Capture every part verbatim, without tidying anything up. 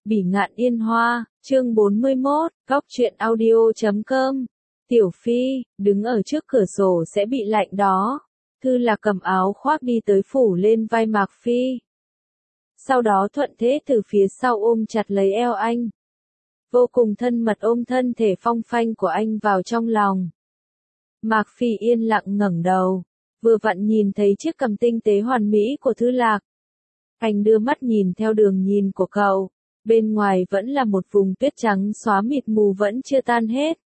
Bỉ ngạn yên hoa, chương bốn mươi mốt, góc truyện audio chấm com. Tiểu Phi, đứng ở trước cửa sổ sẽ bị lạnh đó. Thư Lạc cầm áo khoác đi tới phủ lên vai Mạc Phi. Sau đó thuận thế từ phía sau ôm chặt lấy eo anh. Vô cùng thân mật ôm thân thể phong phanh của anh vào trong lòng. Mạc Phi yên lặng ngẩng đầu, vừa vặn nhìn thấy chiếc cằm tinh tế hoàn mỹ của Thư Lạc. Anh đưa mắt nhìn theo đường nhìn của cậu, bên ngoài vẫn là một vùng tuyết trắng xóa mịt mù vẫn chưa tan hết.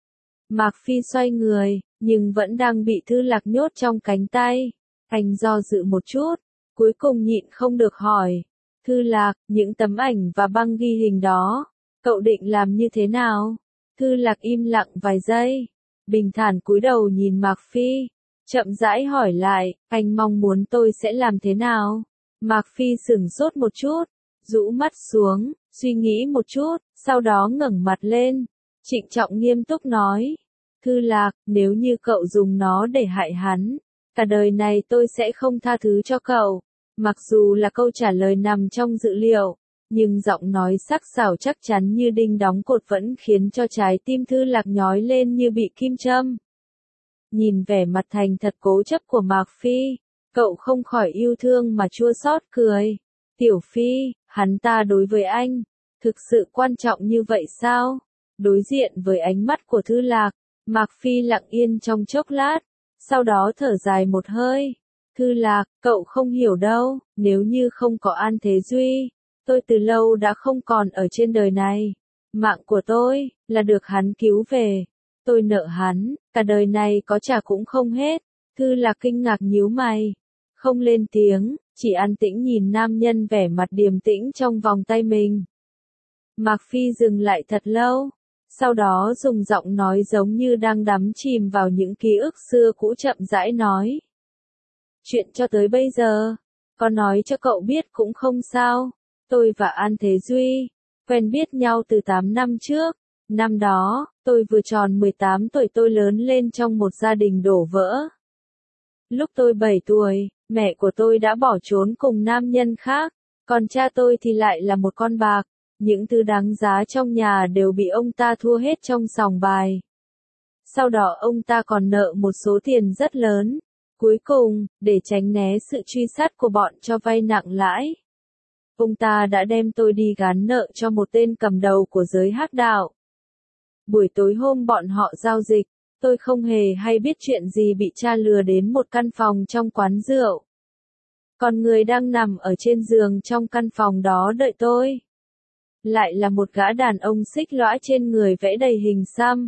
Mạc Phi xoay người, nhưng vẫn đang bị Thư Lạc nhốt trong cánh tay. Anh do dự một chút, cuối cùng nhịn không được hỏi. Thư Lạc, những tấm ảnh và băng ghi hình đó, cậu định làm như thế nào? Thư Lạc im lặng vài giây, bình thản cúi đầu nhìn Mạc Phi, chậm rãi hỏi lại, anh mong muốn tôi sẽ làm thế nào? Mạc Phi sửng sốt một chút, rũ mắt xuống, suy nghĩ một chút, sau đó ngẩng mặt lên, trịnh trọng nghiêm túc nói. Thư Lạc, nếu như cậu dùng nó để hại hắn, cả đời này tôi sẽ không tha thứ cho cậu. Mặc dù là câu trả lời nằm trong dự liệu, nhưng giọng nói sắc sảo chắc chắn như đinh đóng cột vẫn khiến cho trái tim Thư Lạc nhói lên như bị kim châm. Nhìn vẻ mặt thành thật cố chấp của Mạc Phi, cậu không khỏi yêu thương mà chua xót cười. Tiểu Phi, hắn ta đối với anh, thực sự quan trọng như vậy sao? Đối diện với ánh mắt của Thư Lạc, Mạc Phi lặng yên trong chốc lát, sau đó thở dài một hơi. Thư Lạc, cậu không hiểu đâu, nếu như không có An Thế Duy, tôi từ lâu đã không còn ở trên đời này. Mạng của tôi, là được hắn cứu về. Tôi nợ hắn, cả đời này có trả cũng không hết. Thư Lạc kinh ngạc nhíu mày, không lên tiếng, chỉ an tĩnh nhìn nam nhân vẻ mặt điềm tĩnh trong vòng tay mình. Mạc Phi dừng lại thật lâu, sau đó dùng giọng nói giống như đang đắm chìm vào những ký ức xưa cũ chậm rãi nói. Chuyện cho tới bây giờ, có nói cho cậu biết cũng không sao. Tôi và An Thế Duy, quen biết nhau từ tám năm trước. Năm đó, tôi vừa tròn mười tám tuổi, tôi lớn lên trong một gia đình đổ vỡ. Lúc tôi bảy tuổi, mẹ của tôi đã bỏ trốn cùng nam nhân khác, còn cha tôi thì lại là một con bạc. Những thứ đáng giá trong nhà đều bị ông ta thua hết trong sòng bài. Sau đó ông ta còn nợ một số tiền rất lớn. Cuối cùng, để tránh né sự truy sát của bọn cho vay nặng lãi, ông ta đã đem tôi đi gán nợ cho một tên cầm đầu của giới hắc đạo. Buổi tối hôm bọn họ giao dịch, tôi không hề hay biết chuyện gì bị cha lừa đến một căn phòng trong quán rượu. Còn người đang nằm ở trên giường trong căn phòng đó đợi tôi, lại là một gã đàn ông xích lõa trên người vẽ đầy hình xăm.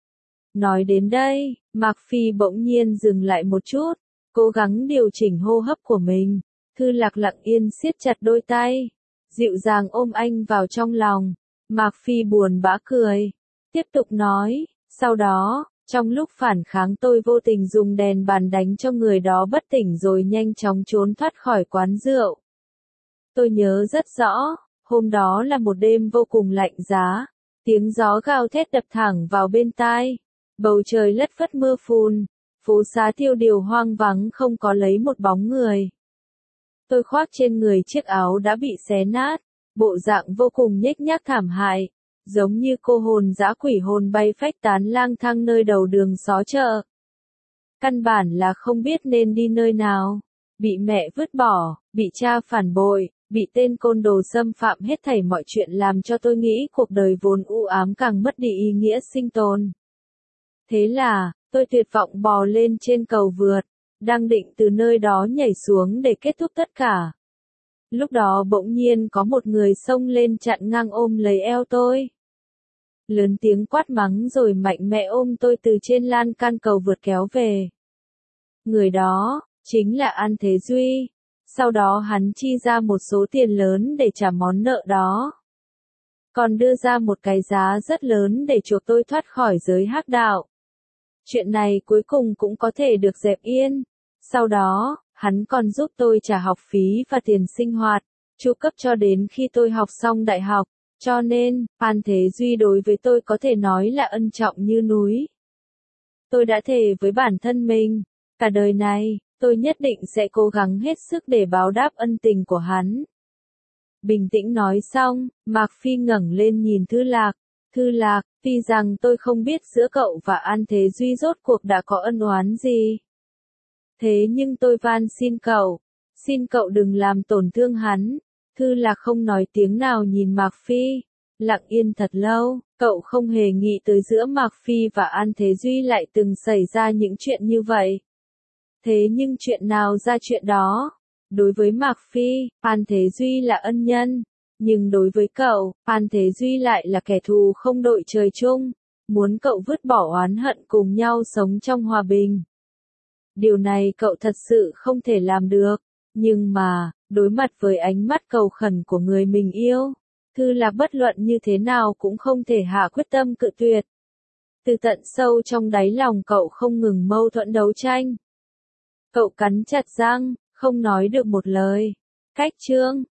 Nói đến đây, Mạc Phi bỗng nhiên dừng lại một chút, cố gắng điều chỉnh hô hấp của mình. Thư Lạc lặng yên siết chặt đôi tay, dịu dàng ôm anh vào trong lòng. Mạc Phi buồn bã cười, tiếp tục nói, sau đó, trong lúc phản kháng tôi vô tình dùng đèn bàn đánh cho người đó bất tỉnh rồi nhanh chóng trốn thoát khỏi quán rượu. Tôi nhớ rất rõ, hôm đó là một đêm vô cùng lạnh giá, tiếng gió gào thét đập thẳng vào bên tai, bầu trời lất phất mưa phùn, phố xá tiêu điều hoang vắng không có lấy một bóng người. Tôi khoác trên người chiếc áo đã bị xé nát, bộ dạng vô cùng nhếch nhác thảm hại, giống như cô hồn dã quỷ hồn bay phách tán lang thang nơi đầu đường xó chợ. Căn bản là không biết nên đi nơi nào, bị mẹ vứt bỏ, bị cha phản bội, bị tên côn đồ xâm phạm, hết thảy mọi chuyện làm cho tôi nghĩ cuộc đời vốn u ám càng mất đi ý nghĩa sinh tồn. Thế là, tôi tuyệt vọng bò lên trên cầu vượt, đang định từ nơi đó nhảy xuống để kết thúc tất cả. Lúc đó bỗng nhiên có một người xông lên chặn ngang ôm lấy eo tôi. Lớn tiếng quát mắng rồi mạnh mẽ ôm tôi từ trên lan can cầu vượt kéo về. Người đó, chính là An Thế Duy. Sau đó hắn chi ra một số tiền lớn để trả món nợ đó. Còn đưa ra một cái giá rất lớn để chuộc tôi thoát khỏi giới hắc đạo. Chuyện này cuối cùng cũng có thể được dẹp yên. Sau đó, hắn còn giúp tôi trả học phí và tiền sinh hoạt, chu cấp cho đến khi tôi học xong đại học. Cho nên, An Thế Duy đối với tôi có thể nói là ân trọng như núi. Tôi đã thề với bản thân mình, cả đời này, tôi nhất định sẽ cố gắng hết sức để báo đáp ân tình của hắn. Bình tĩnh nói xong, Mạc Phi ngẩng lên nhìn Thư Lạc. Thư Lạc, tuy rằng tôi không biết giữa cậu và An Thế Duy rốt cuộc đã có ân oán gì. Thế nhưng tôi van xin cậu, xin cậu đừng làm tổn thương hắn. Thư Lạc không nói tiếng nào nhìn Mạc Phi, lặng yên thật lâu, cậu không hề nghĩ tới giữa Mạc Phi và An Thế Duy lại từng xảy ra những chuyện như vậy. Thế nhưng chuyện nào ra chuyện đó? Đối với Mạc Phi, An Thế Duy là ân nhân, nhưng đối với cậu, An Thế Duy lại là kẻ thù không đội trời chung, muốn cậu vứt bỏ oán hận cùng nhau sống trong hòa bình. Điều này cậu thật sự không thể làm được, nhưng mà, đối mặt với ánh mắt cầu khẩn của người mình yêu, Thư Lạc bất luận như thế nào cũng không thể hạ quyết tâm cự tuyệt. Từ tận sâu trong đáy lòng cậu không ngừng mâu thuẫn đấu tranh. Cậu cắn chặt răng, không nói được một lời. Cách chương